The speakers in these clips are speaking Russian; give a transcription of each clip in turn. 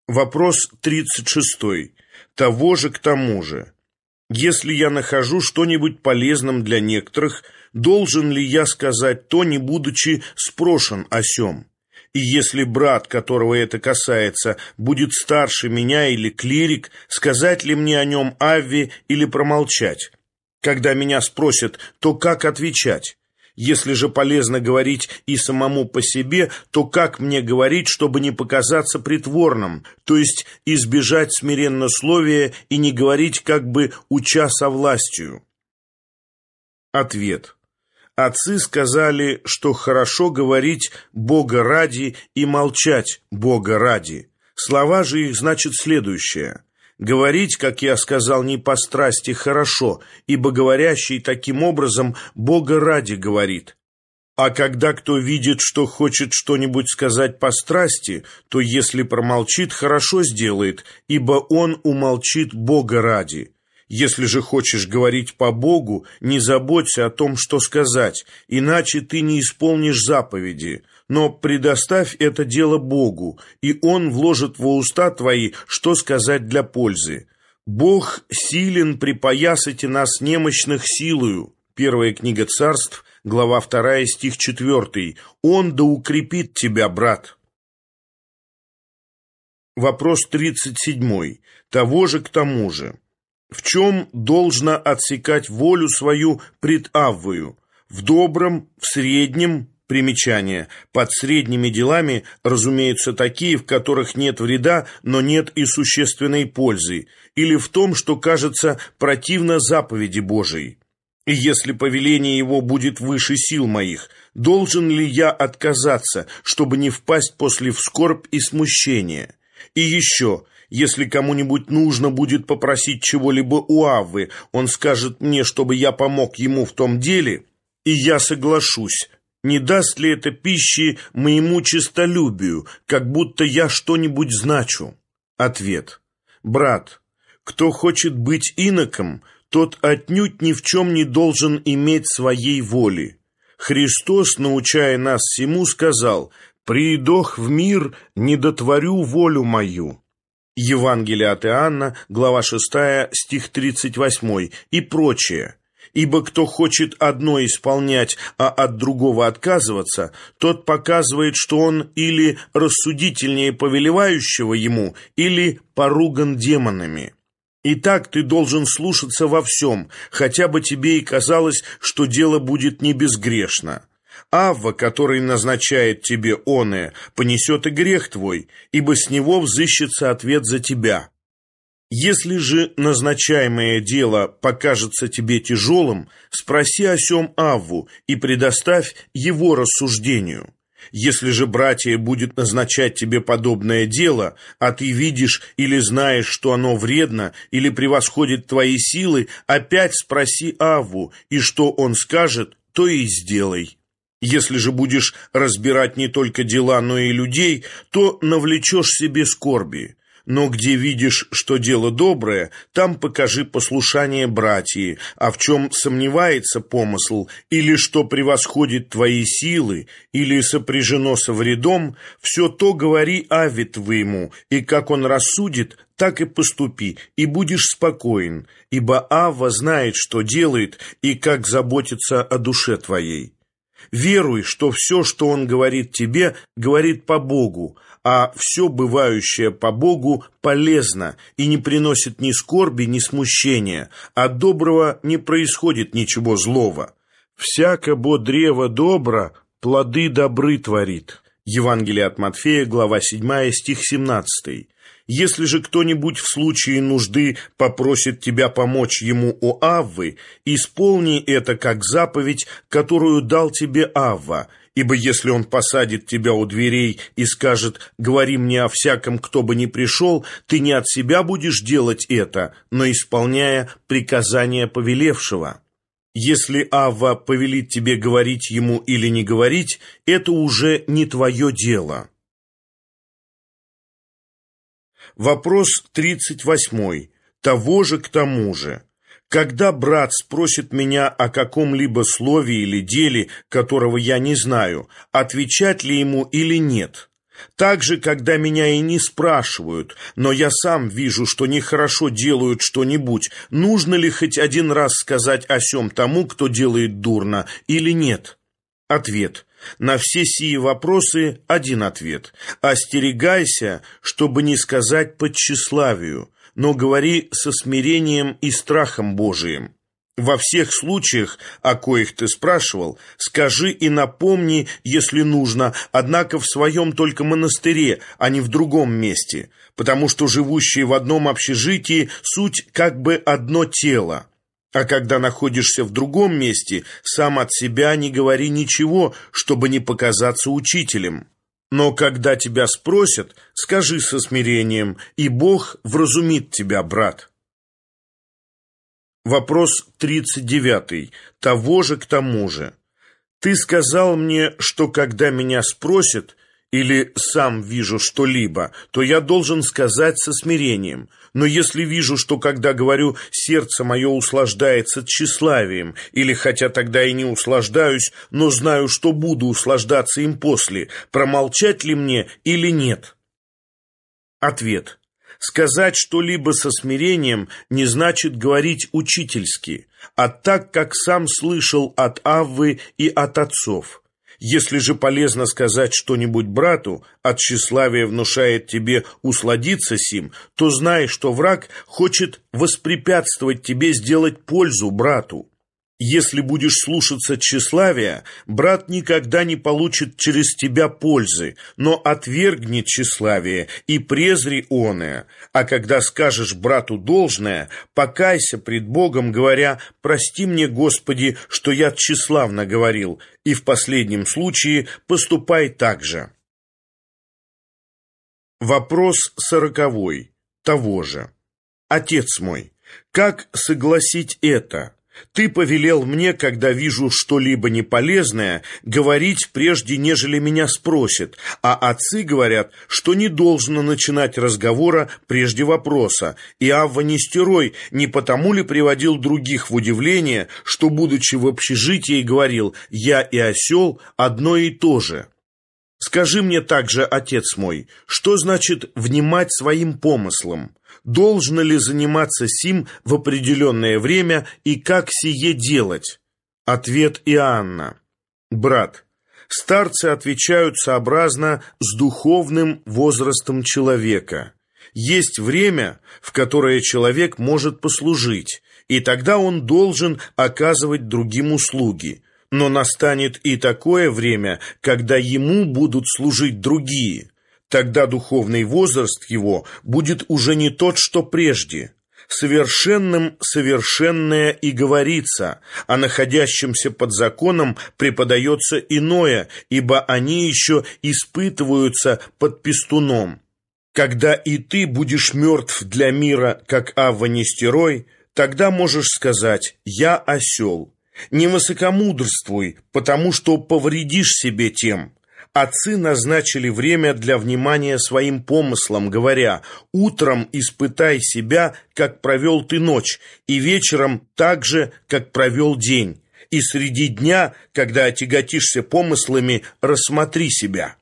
Вопрос 36. Того же к тому же. Если я нахожу что-нибудь полезным для некоторых, должен ли я сказать то, не будучи спрошен о сем? И если брат, которого это касается, будет старше меня или клирик, сказать ли мне о нем авви или промолчать? Когда меня спросят, то как отвечать? Если же полезно говорить и самому по себе, то как мне говорить, чтобы не показаться притворным, то есть избежать смиреннословия и не говорить, как бы уча совластию? Ответ. Отцы сказали, что хорошо говорить Бога ради и молчать Бога ради. Слова же их значит следующее. Говорить, как я сказал, не по страсти хорошо, ибо говорящий таким образом Бога ради говорит. А когда кто видит, что хочет что-нибудь сказать по страсти, то если промолчит, хорошо сделает, ибо он умолчит Бога ради. Если же хочешь говорить по Богу, не заботься о том, что сказать, иначе ты не исполнишь заповеди. Но предоставь это дело Богу, и Он вложит во уста твои, что сказать для пользы. Бог силен припоясать нас немощных силою. Первая книга Царств, глава 2, стих 4. Он да укрепит тебя, брат. Вопрос 37. Того же к тому же. В чем должно отсекать волю свою пред Аввою? В добром, в среднем. Примечание. Под средними делами разумеются такие, в которых нет вреда, но нет и существенной пользы, или в том, что кажется противно заповеди Божией. И если повеление его будет выше сил моих, должен ли я отказаться, чтобы не впасть после в скорбь и смущение? И еще, если кому-нибудь нужно будет попросить чего-либо у Аввы, он скажет мне, чтобы я помог ему в том деле, и я соглашусь. Не даст ли это пищи моему честолюбию, как будто я что-нибудь значу? Ответ. Брат, кто хочет быть иноком, тот отнюдь ни в чем не должен иметь своей воли. Христос, научая нас всему, сказал: «Приидох в мир, не дотворю волю мою». Евангелие от Иоанна, глава 6, стих 38 и прочее. Ибо кто хочет одно исполнять, а от другого отказываться, тот показывает, что он или рассудительнее повелевающего ему, или поруган демонами. Итак, ты должен слушаться во всем, хотя бы тебе и казалось, что дело будет не безгрешно. Авва, который назначает тебе оное, понесет и грех твой, ибо с него взыщется ответ за тебя. Если же назначаемое дело покажется тебе тяжелым, спроси о сем Авву и предоставь его рассуждению. Если же братья будет назначать тебе подобное дело, а ты видишь или знаешь, что оно вредно или превосходит твои силы, опять спроси Авву, и что он скажет, то и сделай. Если же будешь разбирать не только дела, но и людей, то навлечешь себе скорби. Но где видишь, что дело доброе, там покажи послушание братьи, а в чем сомневается помысл, или что превосходит твои силы, или сопряжено со вредом, все то говори Авве твоему, и как он рассудит, так и поступи, и будешь спокоен, ибо Авва знает, что делает, и как заботится о душе твоей. Веруй, что все, что он говорит тебе, говорит по Богу, а все бывающее по Богу полезно и не приносит ни скорби, ни смущения, от доброго не происходит ничего злого. «Всяко бо древо добро, плоды добры творит». Евангелие от Матфея, глава 7, стих 17. Если же кто-нибудь в случае нужды попросит тебя помочь ему у Аввы, исполни это как заповедь, которую дал тебе Авва, ибо если он посадит тебя у дверей и скажет: «Говори мне о всяком, кто бы ни пришел», ты не от себя будешь делать это, но исполняя приказания повелевшего. Если Авва повелит тебе говорить ему или не говорить, это уже не твое дело. Вопрос 38. Того же к тому же. Когда брат спросит меня о каком-либо слове или деле, которого я не знаю, отвечать ли ему или нет? Также, когда меня и не спрашивают, но я сам вижу, что нехорошо делают что-нибудь, нужно ли хоть один раз сказать о сем тому, кто делает дурно, или нет? Ответ. На все сии вопросы один ответ. Остерегайся, чтобы не сказать по тщеславию, но говори со смирением и страхом Божиим. Во всех случаях, о коих ты спрашивал, скажи и напомни, если нужно, однако в своем только монастыре, а не в другом месте, потому что живущие в одном общежитии суть как бы одно тело. А когда находишься в другом месте, сам от себя не говори ничего, чтобы не показаться учителем. Но когда тебя спросят, скажи со смирением, и Бог вразумит тебя, брат. Вопрос 39. Того же к тому же. Ты сказал мне, что когда меня спросят, или сам вижу что-либо, то я должен сказать со смирением. Но если вижу, что когда говорю, сердце мое услаждается тщеславием, или хотя тогда и не услаждаюсь, но знаю, что буду услаждаться им после, промолчать ли мне или нет? Ответ. Сказать что-либо со смирением не значит говорить учительски, а так, как сам слышал от Аввы и от отцов. Если же полезно сказать что-нибудь брату, от тщеславия внушает тебе усладиться сим, то знай, что враг хочет воспрепятствовать тебе сделать пользу брату. Если будешь слушаться тщеславия, брат никогда не получит через тебя пользы, но отвергни тщеславие и презри оное. А когда скажешь брату должное, покайся пред Богом, говоря: «Прости мне, Господи, что я тщеславно говорил», и в последнем случае поступай так же. Вопрос 40. Того же. Отец мой, как согласить это? Ты повелел мне, когда вижу что-либо неполезное, говорить прежде, нежели меня спросят, а отцы говорят, что не должно начинать разговора прежде вопроса, и Авва Нестерой не потому ли приводил других в удивление, что, будучи в общежитии, говорил: «Я и осел одно и то же». Скажи мне также, отец мой, что значит внимать своим помыслам? Должно ли заниматься сим в определенное время и как сие делать? Ответ Иоанна. Брат, старцы отвечают сообразно с духовным возрастом человека. Есть время, в которое человек может послужить, и тогда он должен оказывать другим услуги. Но настанет и такое время, когда ему будут служить другие. Тогда духовный возраст его будет уже не тот, что прежде. Совершенным совершенное и говорится, а находящимся под законом преподается иное, ибо они еще испытываются под пестуном. Когда и ты будешь мертв для мира, как Авва Нестерой, тогда можешь сказать: «Я осел». Не высокомудрствуй, потому что повредишь себе тем. Отцы назначили время для внимания своим помыслам, говоря: «Утром испытай себя, как провел ты ночь, и вечером так же, как провел день, и среди дня, когда отяготишься помыслами, рассмотри себя».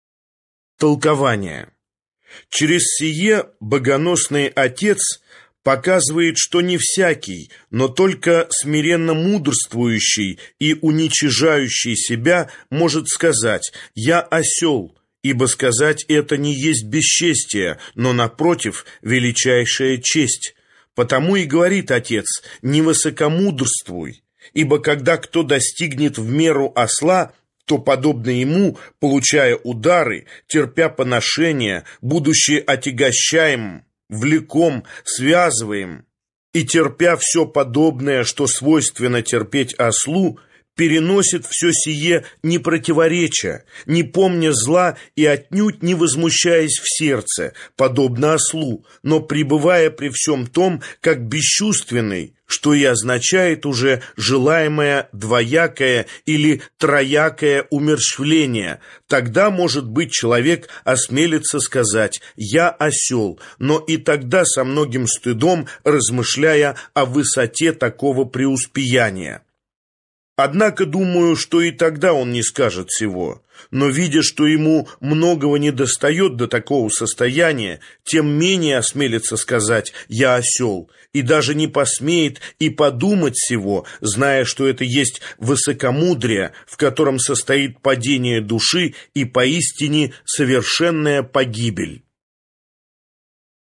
Толкование. Через сие богоносный отец показывает, что не всякий, но только смиренно мудрствующий и уничижающий себя может сказать: «Я осел», ибо сказать это не есть бесчестие, но, напротив, величайшая честь. Потому и говорит отец: «Не высокомудрствуй», ибо когда кто достигнет в меру осла, то, подобно ему, получая удары, терпя поношения, будучи отягощаемым, влеком, связываем, и, терпя все подобное, что свойственно терпеть ослу, переносит все сие не противореча, не помня зла и отнюдь не возмущаясь в сердце, подобно ослу, но пребывая при всем том, как бесчувственный, что и означает уже желаемое двоякое или троякое умерщвление. Тогда, может быть, человек осмелится сказать: «Я осел», но и тогда со многим стыдом, размышляя о высоте такого преуспеяния. Однако думаю, что и тогда он не скажет всего. Но, видя, что ему многого недостает до такого состояния, тем менее осмелится сказать «я осел», и даже не посмеет и подумать всего, зная, что это есть высокомудрие, в котором состоит падение души и поистине совершенная погибель.